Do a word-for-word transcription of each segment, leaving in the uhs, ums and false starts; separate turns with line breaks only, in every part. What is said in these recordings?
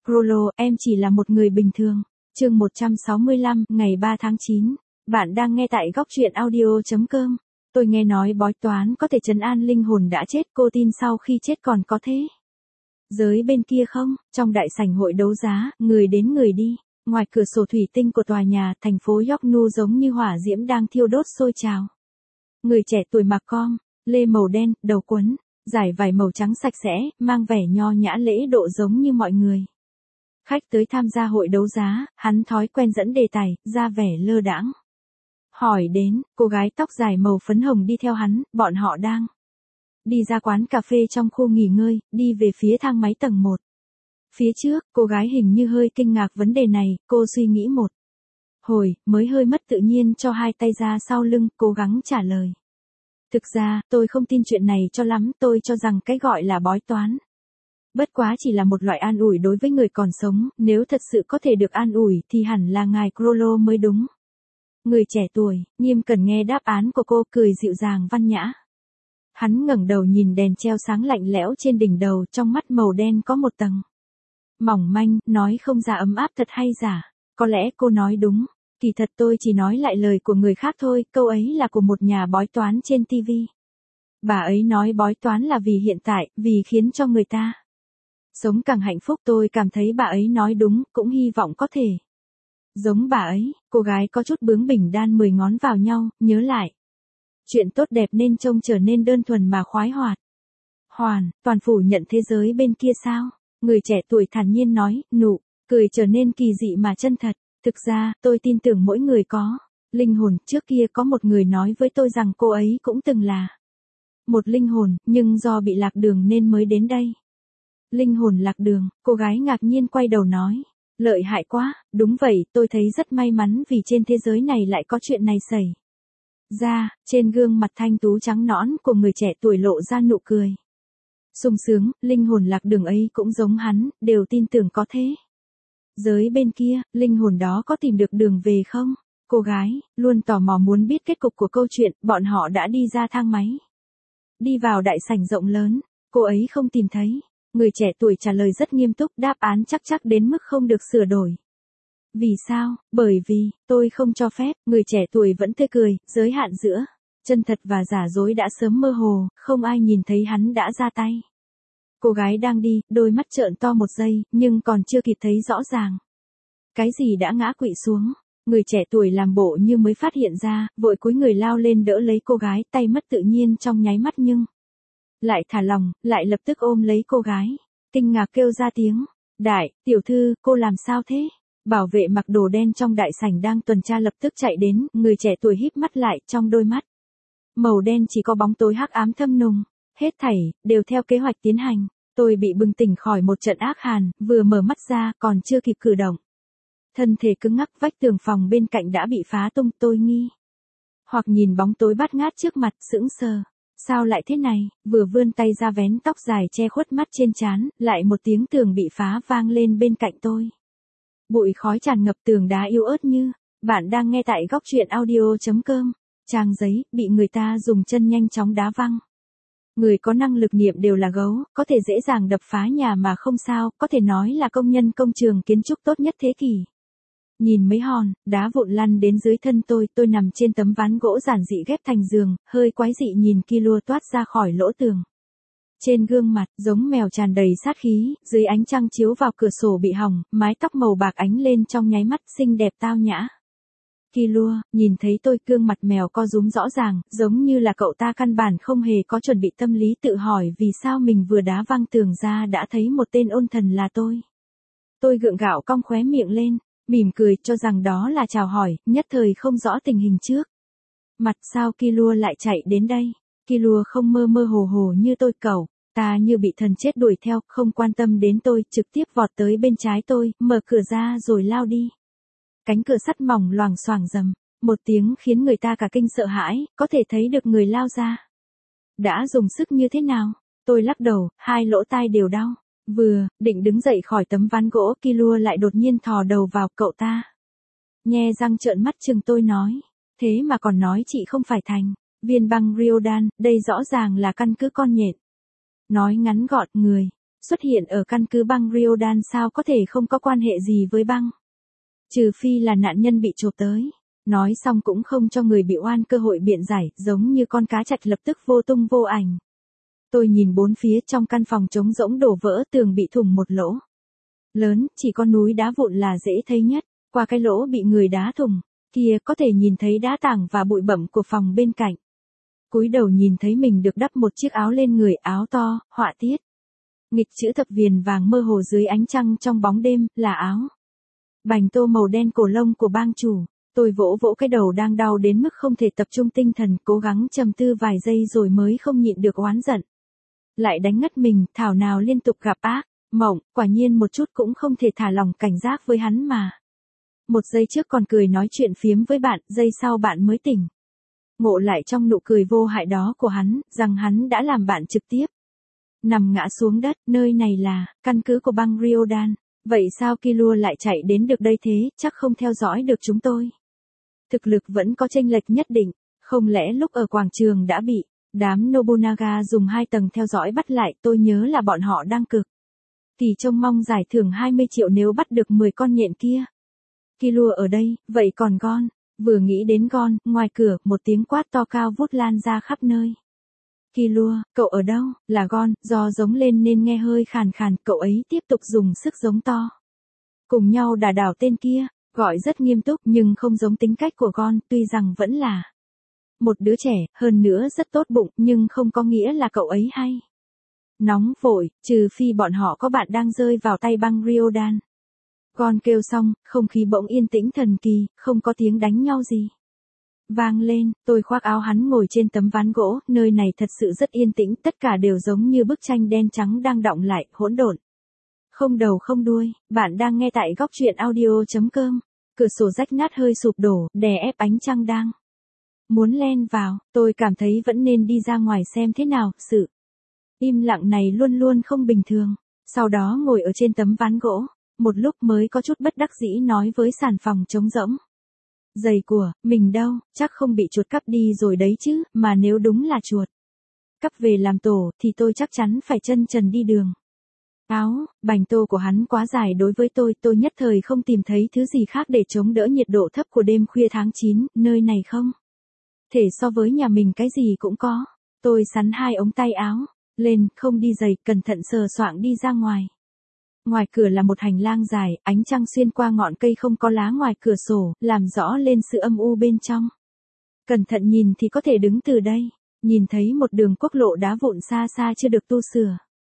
Crollo, em chỉ là một người bình thường. Chương một trăm sáu mươi lăm, ngày ba tháng chín. Bạn đang nghe tại góc truyện audio chấm com. Tôi nghe nói bói toán có thể trấn an linh hồn đã chết, cô tin sau khi chết còn có thế giới bên kia không? Trong đại sảnh hội đấu giá, người đến người đi. Ngoài cửa sổ thủy tinh của tòa nhà, thành phố York Nu giống như hỏa diễm đang thiêu đốt sôi trào. Người trẻ tuổi mặc com, lê màu đen, đầu quấn, dải vải màu trắng sạch sẽ, mang vẻ nho nhã lễ độ giống như mọi người. Khách tới tham gia hội đấu giá, hắn thói quen dẫn đề tài, ra vẻ lơ đãng. Hỏi đến, cô gái tóc dài màu phấn hồng đi theo hắn, bọn họ đang đi ra quán cà phê trong khu nghỉ ngơi, đi về phía thang máy tầng một. Phía trước, cô gái hình như hơi kinh ngạc vấn đề này, cô suy nghĩ một hồi, mới hơi mất tự nhiên cho hai tay ra sau lưng, cố gắng trả lời. Thực ra, tôi không tin chuyện này cho lắm, tôi cho rằng cái gọi là bói toán bất quá chỉ là một loại an ủi đối với người còn sống, nếu thật sự có thể được an ủi thì hẳn là ngài Crollo mới đúng. Người trẻ tuổi, nghiêm cẩn nghe đáp án của cô, cười dịu dàng văn nhã. Hắn ngẩng đầu nhìn đèn treo sáng lạnh lẽo trên đỉnh đầu, trong mắt màu đen có một tầng mỏng manh, nói không ra ấm áp thật hay giả. Có lẽ cô nói đúng, kỳ thật tôi chỉ nói lại lời của người khác thôi, câu ấy là của một nhà bói toán trên ti vi. Bà ấy nói bói toán là vì hiện tại, vì khiến cho người ta sống càng hạnh phúc. Tôi cảm thấy bà ấy nói đúng, cũng hy vọng có thể giống bà ấy. Cô gái có chút bướng bỉnh đan mười ngón vào nhau, nhớ lại. Chuyện tốt đẹp nên trông trở nên đơn thuần mà khoái hoạt. Hoàn, toàn phủ nhận thế giới bên kia sao? Người trẻ tuổi thản nhiên nói, nụ cười trở nên kỳ dị mà chân thật. Thực ra, tôi tin tưởng mỗi người có linh hồn. Trước kia có một người nói với tôi rằng cô ấy cũng từng là một linh hồn, nhưng do bị lạc đường nên mới đến đây. Linh hồn lạc đường, cô gái ngạc nhiên quay đầu nói. Lợi hại quá, đúng vậy, tôi thấy rất may mắn vì trên thế giới này lại có chuyện này xảy ra. Trên gương mặt thanh tú trắng nõn của người trẻ tuổi lộ ra nụ cười sung sướng. Linh hồn lạc đường ấy cũng giống hắn, đều tin tưởng có thế giới bên kia, linh hồn đó có tìm được đường về không? Cô gái, luôn tò mò muốn biết kết cục của câu chuyện. Bọn họ đã đi ra thang máy, đi vào đại sảnh rộng lớn. Cô ấy không tìm thấy. Người trẻ tuổi trả lời rất nghiêm túc, đáp án chắc chắc đến mức không được sửa đổi. Vì sao? Bởi vì, tôi không cho phép. Người trẻ tuổi vẫn tươi cười, giới hạn giữa chân thật và giả dối đã sớm mơ hồ, không ai nhìn thấy hắn đã ra tay. Cô gái đang đi, đôi mắt trợn to một giây, nhưng còn chưa kịp thấy rõ ràng cái gì đã ngã quỵ xuống. Người trẻ tuổi làm bộ như mới phát hiện ra, vội cúi người lao lên đỡ lấy cô gái, tay mất tự nhiên trong nháy mắt nhưng lại thả lỏng, lại lập tức ôm lấy cô gái, kinh ngạc kêu ra tiếng. Đại, tiểu thư, cô làm sao thế? Bảo vệ mặc đồ đen trong đại sảnh đang tuần tra lập tức chạy đến, người trẻ tuổi híp mắt lại, trong đôi mắt màu đen chỉ có bóng tối hắc ám thâm nùng. Hết thảy đều theo kế hoạch tiến hành. Tôi bị bừng tỉnh khỏi một trận ác hàn, vừa mở mắt ra, còn chưa kịp cử động, thân thể cứng ngắc, vách tường phòng bên cạnh đã bị phá tung. Tôi nghi hoặc nhìn bóng tối bát ngát trước mặt, sững sờ. Sao lại thế này? Vừa vươn tay ra vén tóc dài che khuất mắt trên trán, lại một tiếng tường bị phá vang lên bên cạnh tôi. Bụi khói tràn ngập, tường đá yếu ớt như. Bạn đang nghe tại góc truyện audio chấm com. Trang giấy, bị người ta dùng chân nhanh chóng đá văng. Người có năng lực niệm đều là gấu, có thể dễ dàng đập phá nhà mà không sao, có thể nói là công nhân công trường kiến trúc tốt nhất thế kỷ. Nhìn mấy hòn đá vụn lăn đến dưới thân tôi, tôi nằm trên tấm ván gỗ giản dị ghép thành giường, hơi quái dị nhìn Killua toát ra khỏi lỗ tường. Trên gương mặt, giống mèo tràn đầy sát khí, dưới ánh trăng chiếu vào cửa sổ bị hỏng, mái tóc màu bạc ánh lên trong nháy mắt, xinh đẹp tao nhã. Killua, nhìn thấy tôi, gương mặt mèo co rúm rõ ràng, giống như là cậu ta căn bản không hề có chuẩn bị tâm lý, tự hỏi vì sao mình vừa đá văng tường ra đã thấy một tên ôn thần là tôi. Tôi gượng gạo cong khóe miệng lên, mỉm cười, cho rằng đó là chào hỏi, nhất thời không rõ tình hình trước mặt. Sao Killua lại chạy đến đây? Killua không mơ mơ hồ hồ như tôi, cậu ta như bị thần chết đuổi theo, không quan tâm đến tôi, trực tiếp vọt tới bên trái tôi, mở cửa ra rồi lao đi. Cánh cửa sắt mỏng loảng xoảng rầm một tiếng khiến người ta cả kinh sợ hãi, có thể thấy được người lao ra đã dùng sức như thế nào. Tôi lắc đầu, hai lỗ tai đều đau. Vừa định đứng dậy khỏi tấm ván gỗ, Killua lại đột nhiên thò đầu vào. Cậu ta nhe răng trợn mắt chừng tôi nói, thế mà còn nói chị không phải thành viên băng Ryodan, đây rõ ràng là căn cứ con nhện. Nói ngắn gọn, người xuất hiện ở căn cứ băng Riodan sao có thể không có quan hệ gì với băng. Trừ phi là nạn nhân bị chộp tới. Nói xong cũng không cho người bị oan cơ hội biện giải, giống như con cá trạch lập tức vô tung vô ảnh. Tôi nhìn bốn phía trong căn phòng trống rỗng đổ vỡ, tường bị thủng một lỗ lớn, chỉ có núi đá vụn là dễ thấy nhất. Qua cái lỗ bị người đá thủng kia có thể nhìn thấy đá tảng và bụi bặm của phòng bên cạnh. Cúi đầu nhìn thấy mình được đắp một chiếc áo lên người, áo to, họa tiết nghịch chữ thập viền vàng mơ hồ dưới ánh trăng trong bóng đêm, là áo bành tô màu đen cổ lông của bang chủ. Tôi vỗ vỗ cái đầu đang đau đến mức không thể tập trung tinh thần, cố gắng trầm tư vài giây rồi mới không nhịn được oán giận. Lại đánh ngất mình, thảo nào liên tục gặp ác mộng, quả nhiên một chút cũng không thể thả lỏng cảnh giác với hắn mà. Một giây trước còn cười nói chuyện phiếm với bạn, giây sau bạn mới tỉnh ngộ lại trong nụ cười vô hại đó của hắn, rằng hắn đã làm bạn trực tiếp nằm ngã xuống đất. Nơi này là căn cứ của băng Riodan. Vậy sao Killua lại chạy đến được đây thế, chắc không theo dõi được chúng tôi. Thực lực vẫn có chênh lệch nhất định, không lẽ lúc ở quảng trường đã bị đám Nobunaga dùng hai tầng theo dõi bắt lại. Tôi nhớ là bọn họ đang cực kỳ trông mong giải thưởng hai mươi triệu nếu bắt được mười con nhện kia. Killua ở đây, vậy còn Gon? Vừa nghĩ đến Gon, ngoài cửa, một tiếng quát to cao vút lan ra khắp nơi. Killua, cậu ở đâu? Là Gon, do giống lên nên nghe hơi khàn khàn, cậu ấy tiếp tục dùng sức giống to. Cùng nhau đả đảo tên kia, gọi rất nghiêm túc nhưng không giống tính cách của Gon, tuy rằng vẫn là một đứa trẻ, hơn nữa rất tốt bụng, nhưng không có nghĩa là cậu ấy hay nóng vội, trừ phi bọn họ có bạn đang rơi vào tay băng Riodan. Gon kêu xong, không khí bỗng yên tĩnh thần kỳ, không có tiếng đánh nhau gì vang lên. Tôi khoác áo hắn ngồi trên tấm ván gỗ, nơi này thật sự rất yên tĩnh, tất cả đều giống như bức tranh đen trắng đang đọng lại, hỗn độn. Không đầu không đuôi. Bạn đang nghe tại góc truyện audio.com. Cửa sổ rách nát hơi sụp đổ, đè ép ánh trăng đang muốn len vào. Tôi cảm thấy vẫn nên đi ra ngoài xem thế nào. Sự im lặng này luôn luôn không bình thường. Sau đó ngồi ở trên tấm ván gỗ một lúc mới có chút bất đắc dĩ nói với sàn phòng trống rỗng. Giày của mình đâu, chắc không bị chuột cắp đi rồi đấy chứ, mà nếu đúng là chuột cắp về làm tổ thì tôi chắc chắn phải chân trần đi đường. Áo bành tô của hắn quá dài đối với tôi, tôi nhất thời không tìm thấy thứ gì khác để chống đỡ nhiệt độ thấp của đêm khuya tháng chín, nơi này không thể so với nhà mình cái gì cũng có. Tôi sắn hai ống tay áo lên, không đi giày, cẩn thận sờ soạng đi ra ngoài. Ngoài cửa là một hành lang dài, ánh trăng xuyên qua ngọn cây không có lá ngoài cửa sổ, làm rõ lên sự âm u bên trong. Cẩn thận nhìn thì có thể đứng từ đây, nhìn thấy một đường quốc lộ đá vụn xa xa chưa được tu sửa.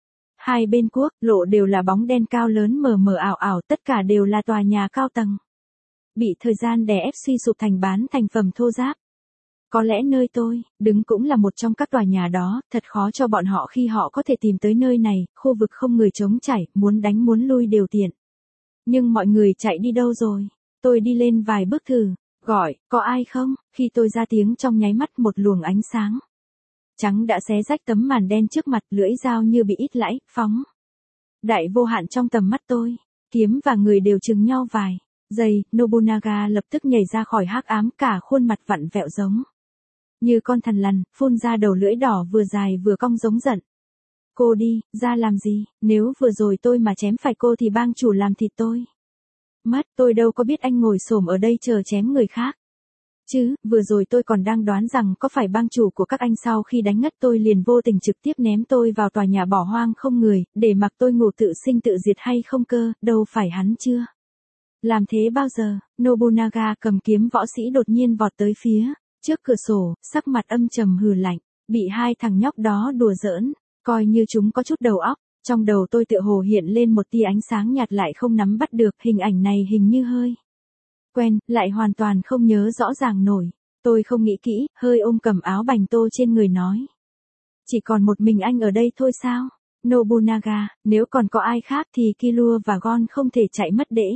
Hai bên quốc lộ đều là bóng đen cao lớn mờ mờ ảo ảo, tất cả đều là tòa nhà cao tầng bị thời gian đè ép suy sụp thành bán thành phẩm thô ráp. Có lẽ nơi tôi đứng cũng là một trong các tòa nhà đó, thật khó cho bọn họ khi họ có thể tìm tới nơi này, khu vực không người trống chảy, muốn đánh muốn lui đều tiện. Nhưng mọi người chạy đi đâu rồi? Tôi đi lên vài bước thử, gọi, có ai không? Khi tôi ra tiếng trong nháy mắt một luồng ánh sáng trắng đã xé rách tấm màn đen trước mặt, lưỡi dao như bị ít lãi, phóng đại vô hạn trong tầm mắt tôi. Kiếm và người đều chừng nhau vài giây, Nobunaga lập tức nhảy ra khỏi hắc ám, cả khuôn mặt vặn vẹo giống như con thằn lằn, phun ra đầu lưỡi đỏ vừa dài vừa cong giống giận. Cô đi, ra làm gì, nếu vừa rồi tôi mà chém phải cô thì bang chủ làm thịt tôi mất, tôi đâu có biết anh ngồi xổm ở đây chờ chém người khác. Chứ, vừa rồi tôi còn đang đoán rằng có phải bang chủ của các anh sau khi đánh ngất tôi liền vô tình trực tiếp ném tôi vào tòa nhà bỏ hoang không người, để mặc tôi ngủ tự sinh tự diệt hay không cơ, đâu phải hắn chưa làm thế bao giờ. Nobunaga cầm kiếm võ sĩ đột nhiên vọt tới phía trước cửa sổ, sắc mặt âm trầm hừ lạnh, bị hai thằng nhóc đó đùa giỡn, coi như chúng có chút đầu óc. Trong đầu tôi tựa hồ hiện lên một tia ánh sáng nhạt lại không nắm bắt được, hình ảnh này hình như hơi quen, lại hoàn toàn không nhớ rõ ràng nổi. Tôi không nghĩ kỹ, hơi ôm cầm áo bành tô trên người nói. Chỉ còn một mình anh ở đây thôi sao? Nobunaga, nếu còn có ai khác thì Killua và Gon không thể chạy mất đễ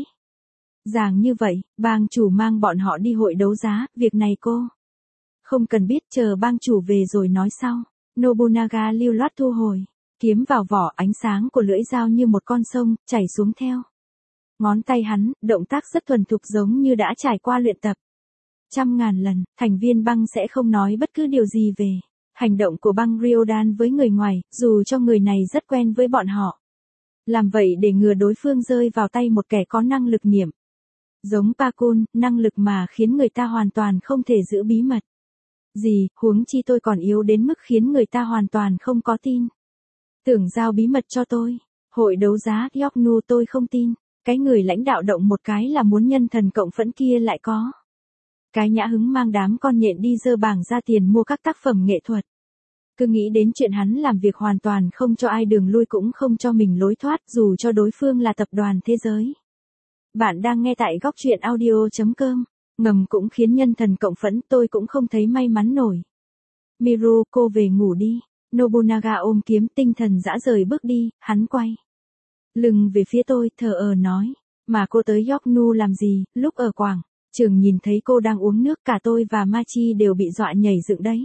dàng như vậy. Bang chủ mang bọn họ đi hội đấu giá, việc này cô không cần biết, chờ bang chủ về rồi nói sau. Nobunaga lưu loát thu hồi kiếm vào vỏ, ánh sáng của lưỡi dao như một con sông chảy xuống theo ngón tay hắn, động tác rất thuần thục giống như đã trải qua luyện tập trăm ngàn lần. Thành viên băng sẽ không nói bất cứ điều gì về hành động của băng Riodan với người ngoài, dù cho người này rất quen với bọn họ. Làm vậy để ngừa đối phương rơi vào tay một kẻ có năng lực niệm. Giống Pakun, năng lực mà khiến người ta hoàn toàn không thể giữ bí mật. Gì, huống chi tôi còn yếu đến mức khiến người ta hoàn toàn không có tin. Tưởng giao bí mật cho tôi. Hội đấu giá Yoknu tôi không tin. Cái người lãnh đạo động một cái là muốn nhân thần cộng phẫn kia lại có. Cái nhã hứng mang đám con nhện đi dơ bảng ra tiền mua các tác phẩm nghệ thuật. Cứ nghĩ đến chuyện hắn làm việc hoàn toàn không cho ai đường lui cũng không cho mình lối thoát dù cho đối phương là tập đoàn thế giới. Bạn đang nghe tại góc truyện audio.com. Ngầm cũng khiến nhân thần cộng phẫn, tôi cũng không thấy may mắn nổi. Miru, cô về ngủ đi. Nobunaga ôm kiếm tinh thần dã rời bước đi, hắn quay lưng về phía tôi, thờ ơ nói. Mà cô tới Yoknu làm gì, lúc ở Quảng Trường nhìn thấy cô đang uống nước, cả tôi và Machi đều bị dọa nhảy dựng đấy.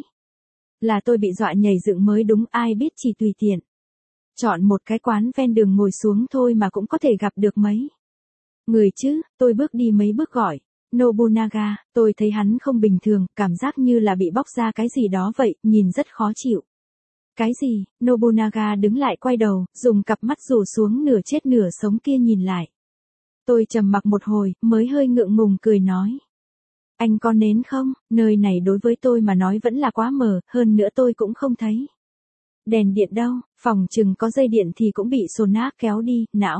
Là tôi bị dọa nhảy dựng mới đúng, ai biết chỉ tùy tiện. Chọn một cái quán ven đường ngồi xuống thôi mà cũng có thể gặp được mấy người chứ. Tôi bước đi mấy bước gọi Nobunaga, tôi thấy hắn không bình thường, cảm giác như là bị bóc ra cái gì đó vậy, nhìn rất khó chịu. Cái gì? Nobunaga đứng lại quay đầu, dùng cặp mắt rủ xuống nửa chết nửa sống kia nhìn lại. Tôi trầm mặc một hồi, mới hơi ngượng ngùng cười nói. Anh có nến không? Nơi này đối với tôi mà nói vẫn là quá mờ, hơn nữa tôi cũng không thấy đèn điện đâu, phòng chừng có dây điện thì cũng bị Sona kéo đi, não.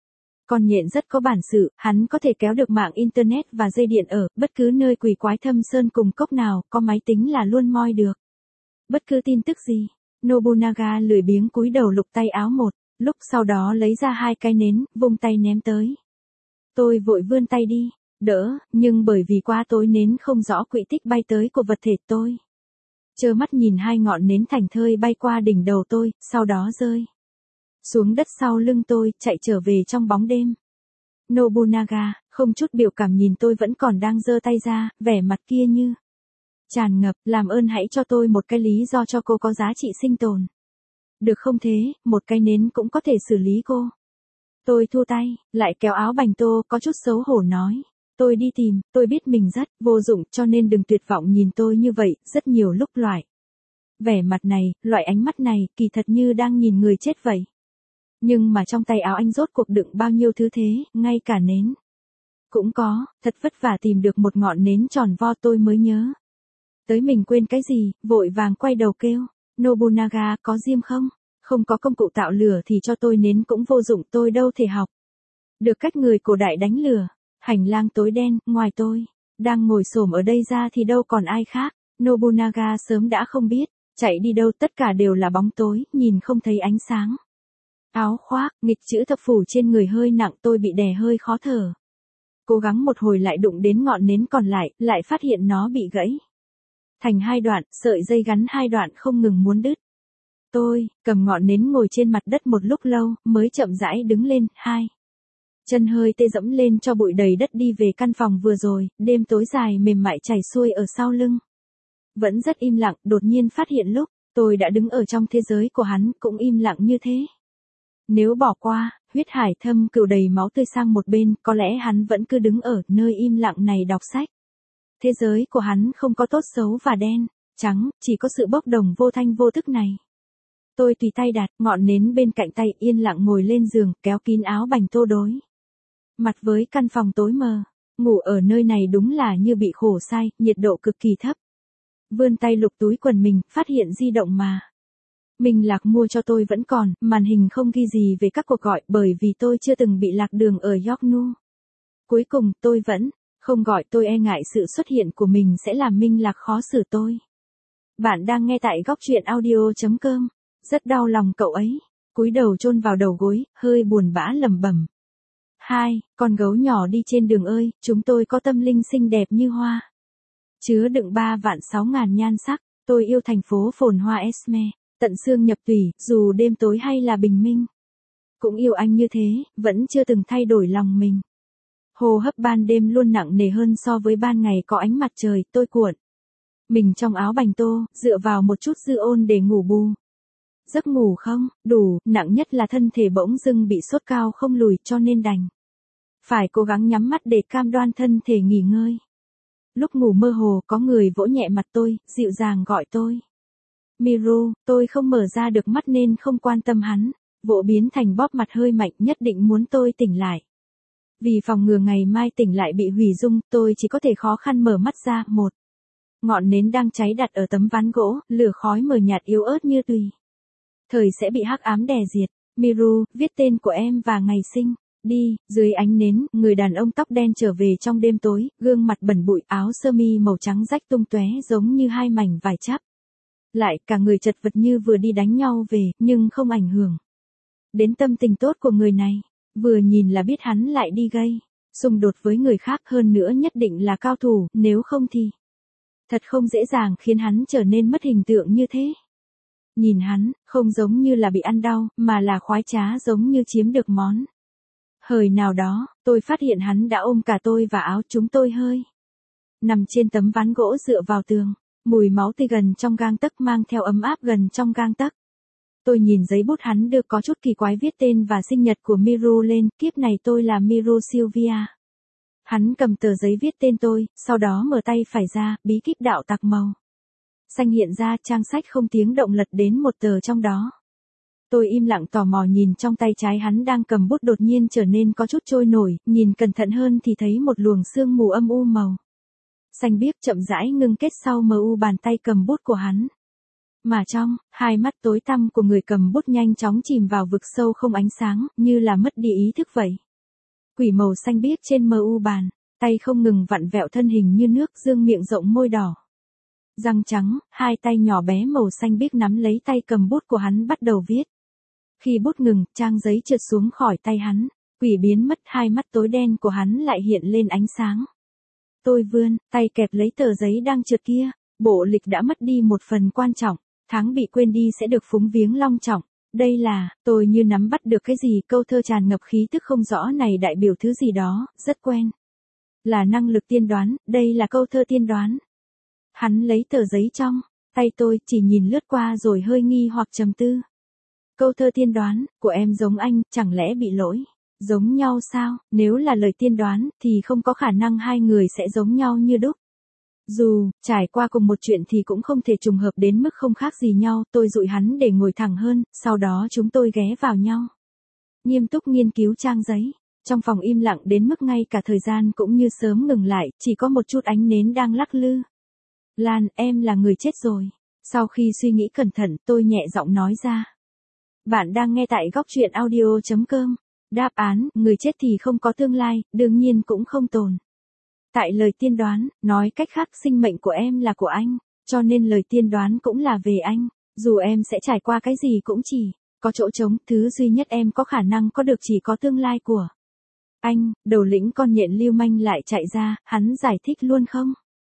Con nhện rất có bản sự, hắn có thể kéo được mạng internet và dây điện ở bất cứ nơi quỷ quái thâm sơn cùng cốc nào, có máy tính là luôn moi được. Bất cứ tin tức gì. Nobunaga lười biếng cúi đầu lục tay áo một, lúc sau đó lấy ra hai cái nến, vung tay ném tới. Tôi vội vươn tay đi, đỡ, nhưng bởi vì qua tối nến không rõ quỹ tích bay tới của vật thể tôi. Trơ mắt nhìn hai ngọn nến thành thơi bay qua đỉnh đầu tôi, sau đó rơi xuống đất sau lưng tôi, chạy trở về trong bóng đêm. Nobunaga, không chút biểu cảm nhìn tôi vẫn còn đang giơ tay ra, vẻ mặt kia như tràn ngập, làm ơn hãy cho tôi một cái lý do cho cô có giá trị sinh tồn. Được không thế, một cái nến cũng có thể xử lý cô. Tôi thu tay, lại kéo áo bành tô, có chút xấu hổ nói. Tôi đi tìm, tôi biết mình rất vô dụng cho nên đừng tuyệt vọng nhìn tôi như vậy, rất nhiều lúc loại. Vẻ mặt này, loại ánh mắt này, kỳ thật như đang nhìn người chết vậy. Nhưng mà trong tay áo anh rốt cuộc đựng bao nhiêu thứ thế, ngay cả nến. Cũng có, thật vất vả tìm được một ngọn nến tròn vo tôi mới nhớ. Tới mình quên cái gì, vội vàng quay đầu kêu. Nobunaga, có diêm không? Không có công cụ tạo lửa thì cho tôi nến cũng vô dụng, tôi đâu thể học được cách người cổ đại đánh lửa. Hành lang tối đen, ngoài tôi đang ngồi xổm ở đây ra thì đâu còn ai khác. Nobunaga sớm đã không biết chạy đi đâu, tất cả đều là bóng tối, nhìn không thấy ánh sáng. Áo khoác, nghịch chữ thập phủ trên người hơi nặng, tôi bị đè hơi khó thở. Cố gắng một hồi lại đụng đến ngọn nến còn lại, lại phát hiện nó bị gãy thành hai đoạn, sợi dây gắn hai đoạn không ngừng muốn đứt. Tôi cầm ngọn nến ngồi trên mặt đất một lúc lâu, mới chậm rãi đứng lên, hai chân hơi tê dẫm lên cho bụi đầy đất đi về căn phòng vừa rồi, đêm tối dài mềm mại chảy xuôi ở sau lưng. Vẫn rất im lặng, đột nhiên phát hiện lúc tôi đã đứng ở trong thế giới của hắn, cũng im lặng như thế. Nếu bỏ qua, huyết hải thâm cừu đầy máu tươi sang một bên, có lẽ hắn vẫn cứ đứng ở nơi im lặng này đọc sách. Thế giới của hắn không có tốt xấu và đen, trắng, chỉ có sự bốc đồng vô thanh vô tức này. Tôi tùy tay đặt ngọn nến bên cạnh tay, yên lặng ngồi lên giường, kéo kín áo bành tô đối mặt với căn phòng tối mờ. Ngủ ở nơi này đúng là như bị khổ sai, nhiệt độ cực kỳ thấp. Vươn tay lục túi quần mình, phát hiện di động mà Minh Lạc mua cho tôi vẫn còn, màn hình không ghi gì về các cuộc gọi bởi vì tôi chưa từng bị lạc đường ở Yoknu. Cuối cùng, tôi vẫn không gọi, tôi e ngại sự xuất hiện của mình sẽ làm Minh Lạc khó xử tôi. Bạn đang nghe tại góc truyện audio.com. Rất đau lòng cậu ấy. Cúi đầu chôn vào đầu gối, hơi buồn bã lẩm bẩm. Hai, con gấu nhỏ đi trên đường ơi, chúng tôi có tâm linh xinh đẹp như hoa. Chứa đựng ba vạn sáu ngàn nhan sắc, tôi yêu thành phố phồn hoa Esme, tận xương nhập tủy, dù đêm tối hay là bình minh. Cũng yêu anh như thế, vẫn chưa từng thay đổi lòng mình. Hô hấp ban đêm luôn nặng nề hơn so với ban ngày có ánh mặt trời, tôi cuộn mình trong áo bành tô, dựa vào một chút dư ôn để ngủ bù. Giấc ngủ không đủ, nặng nhất là thân thể bỗng dưng bị sốt cao không lùi cho nên đành phải cố gắng nhắm mắt để cam đoan thân thể nghỉ ngơi. Lúc ngủ mơ hồ có người vỗ nhẹ mặt tôi, dịu dàng gọi tôi. Miru, tôi không mở ra được mắt nên không quan tâm hắn. vỗ biến thành bóp mặt hơi mạnh, nhất định muốn tôi tỉnh lại. Vì phòng ngừa ngày mai tỉnh lại bị hủy dung, tôi chỉ có thể khó khăn mở mắt ra. Một ngọn nến đang cháy đặt ở tấm ván gỗ, lửa khói mờ nhạt yếu ớt như tùy thời sẽ bị hắc ám đè diệt. Miru, viết tên của em và ngày sinh. Đi. Dưới ánh nến, người đàn ông tóc đen trở về trong đêm tối, gương mặt bẩn bụi, áo sơ mi màu trắng rách tung tóe giống như hai mảnh vải chắp. Lại, cả người chật vật như vừa đi đánh nhau về, nhưng không ảnh hưởng đến tâm tình tốt của người này. Vừa nhìn là biết hắn lại đi gây xung đột với người khác, hơn nữa nhất định là cao thủ, nếu không thì thật không dễ dàng khiến hắn trở nên mất hình tượng như thế. Nhìn hắn, không giống như là bị ăn đau, mà là khoái trá giống như chiếm được món hời nào đó. Tôi phát hiện hắn đã ôm cả tôi và áo chúng tôi hơi nằm trên tấm ván gỗ dựa vào tường, mùi máu tươi gần trong gang tấc mang theo ấm áp gần trong gang tấc. Tôi nhìn giấy bút hắn đưa có chút kỳ quái viết tên và sinh nhật của Miru lên, kiếp này tôi là Miru Sylvia. Hắn cầm tờ giấy viết tên tôi, sau đó mở tay phải ra, bí kíp đạo tặc màu xanh hiện ra, trang sách không tiếng động lật đến một tờ trong đó. Tôi im lặng tò mò nhìn trong tay trái hắn đang cầm bút, đột nhiên trở nên có chút trôi nổi, nhìn cẩn thận hơn thì thấy một luồng sương mù âm u màu xanh biếc chậm rãi ngưng kết sau mờ u bàn tay cầm bút của hắn. Mà trong, hai mắt tối tăm của người cầm bút nhanh chóng chìm vào vực sâu không ánh sáng, như là mất đi ý thức vậy. Quỷ màu xanh biếc trên mờ u bàn, tay không ngừng vặn vẹo thân hình như nước, dương miệng rộng môi đỏ. Răng trắng, hai tay nhỏ bé màu xanh biếc nắm lấy tay cầm bút của hắn bắt đầu viết. Khi bút ngừng, trang giấy trượt xuống khỏi tay hắn, quỷ biến mất, hai mắt tối đen của hắn lại hiện lên ánh sáng. Tôi vươn tay kẹp lấy tờ giấy đang trượt kia, bộ lịch đã mất đi một phần quan trọng, tháng bị quên đi sẽ được phúng viếng long trọng. Đây là, tôi như nắm bắt được cái gì, câu thơ tràn ngập khí tức không rõ này đại biểu thứ gì đó, rất quen. Là năng lực tiên đoán, đây là câu thơ tiên đoán. Hắn lấy tờ giấy trong tay tôi, chỉ nhìn lướt qua rồi hơi nghi hoặc trầm tư. Câu thơ tiên đoán của em giống anh, chẳng lẽ bị lỗi? Giống nhau sao? Nếu là lời tiên đoán, thì không có khả năng hai người sẽ giống nhau như đúc. Dù, trải qua cùng một chuyện thì cũng không thể trùng hợp đến mức không khác gì nhau. Tôi dụi hắn để ngồi thẳng hơn, sau đó chúng tôi ghé vào nhau, nghiêm túc nghiên cứu trang giấy. Trong phòng im lặng đến mức ngay cả thời gian cũng như sớm ngừng lại, chỉ có một chút ánh nến đang lắc lư. Lan, em là người chết rồi. Sau khi suy nghĩ cẩn thận, tôi nhẹ giọng nói ra. Bạn đang nghe tại góc truyện audio chấm com. Đáp án, người chết thì không có tương lai, đương nhiên cũng không tồn tại lời tiên đoán, nói cách khác sinh mệnh của em là của anh, cho nên lời tiên đoán cũng là về anh. Dù em sẽ trải qua cái gì cũng chỉ có chỗ trống, thứ duy nhất em có khả năng có được chỉ có tương lai của anh. Đầu lĩnh con nhện lưu manh lại chạy ra, hắn giải thích luôn không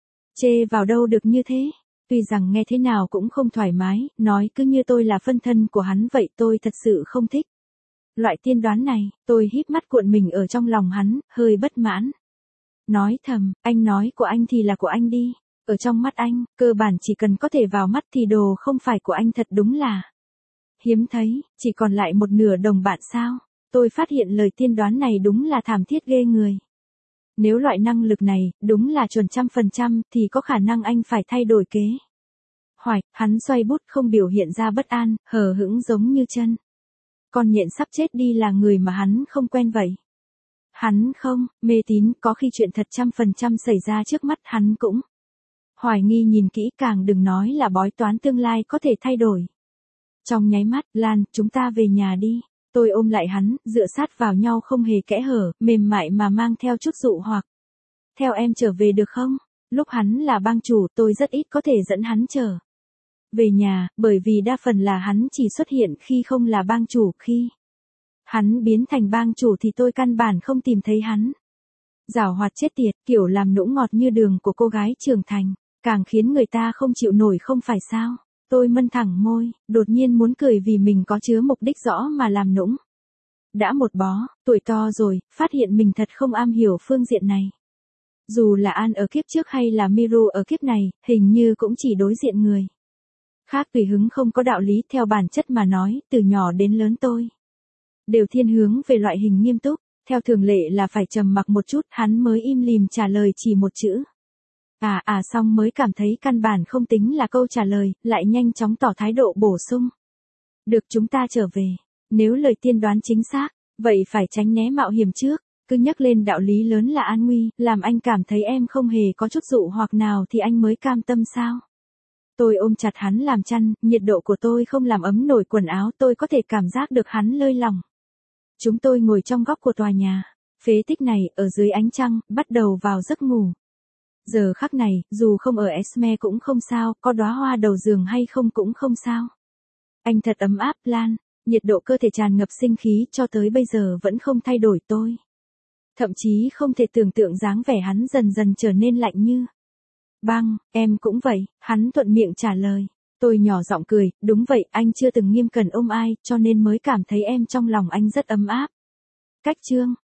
chê vào đâu được như thế. Tuy rằng nghe thế nào cũng không thoải mái, nói cứ như tôi là phân thân của hắn vậy, tôi thật sự không thích loại tiên đoán này. Tôi híp mắt cuộn mình ở trong lòng hắn, hơi bất mãn. Nói thầm, anh nói của anh thì là của anh đi. Ở trong mắt anh, cơ bản chỉ cần có thể vào mắt thì đồ không phải của anh thật đúng là hiếm thấy, chỉ còn lại một nửa đồng bạn sao. Tôi phát hiện lời tiên đoán này đúng là thảm thiết ghê người. Nếu loại năng lực này, đúng là chuẩn trăm phần trăm, thì có khả năng anh phải thay đổi kế hoạch. Hắn xoay bút không biểu hiện ra bất an, hờ hững giống như chân con nhện sắp chết đi là người mà hắn không quen vậy. Hắn không mê tín, có khi chuyện thật trăm phần trăm xảy ra trước mắt hắn cũng hoài nghi nhìn kỹ, càng đừng nói là bói toán tương lai có thể thay đổi trong nháy mắt. Lan, chúng ta về nhà đi. Tôi ôm lại hắn, dựa sát vào nhau không hề kẽ hở, mềm mại mà mang theo chút dụ hoặc. Theo em trở về được không? Lúc hắn là bang chủ, tôi rất ít có thể dẫn hắn trở về nhà, bởi vì đa phần là hắn chỉ xuất hiện khi không là bang chủ, khi hắn biến thành bang chủ thì tôi căn bản không tìm thấy hắn. Giảo hoạt chết tiệt, kiểu làm nũng ngọt như đường của cô gái trưởng thành, càng khiến người ta không chịu nổi không phải sao? Tôi mân thẳng môi, đột nhiên muốn cười vì mình có chứa mục đích rõ mà làm nũng. Đã một bó, tuổi to rồi, phát hiện mình thật không am hiểu phương diện này. Dù là An ở kiếp trước hay là Miru ở kiếp này, hình như cũng chỉ đối diện người khác tùy hứng, không có đạo lý. Theo bản chất mà nói, từ nhỏ đến lớn tôi đều thiên hướng về loại hình nghiêm túc. Theo thường lệ là phải trầm mặc một chút, hắn mới im lìm trả lời chỉ một chữ. À à xong mới cảm thấy căn bản không tính là câu trả lời, lại nhanh chóng tỏ thái độ bổ sung. Được, chúng ta trở về. Nếu lời tiên đoán chính xác, vậy phải tránh né mạo hiểm trước. Cứ nhắc lên đạo lý lớn là an nguy, làm anh cảm thấy em không hề có chút dụ hoặc nào thì anh mới cam tâm sao? Tôi ôm chặt hắn làm chăn, nhiệt độ của tôi không làm ấm nổi quần áo, tôi có thể cảm giác được hắn lơi lỏng. Chúng tôi ngồi trong góc của tòa nhà, phế tích này, ở dưới ánh trăng, bắt đầu vào giấc ngủ. Giờ khắc này, dù không ở Esme cũng không sao, có đóa hoa đầu giường hay không cũng không sao. Anh thật ấm áp, Lan, nhiệt độ cơ thể tràn ngập sinh khí cho tới bây giờ vẫn không thay đổi tôi. Thậm chí không thể tưởng tượng dáng vẻ hắn dần dần trở nên lạnh như băng, em cũng vậy, hắn thuận miệng trả lời. Tôi nhỏ giọng cười, đúng vậy, anh chưa từng nghiêm cẩn ôm ai, cho nên mới cảm thấy em trong lòng anh rất ấm áp. Cách chương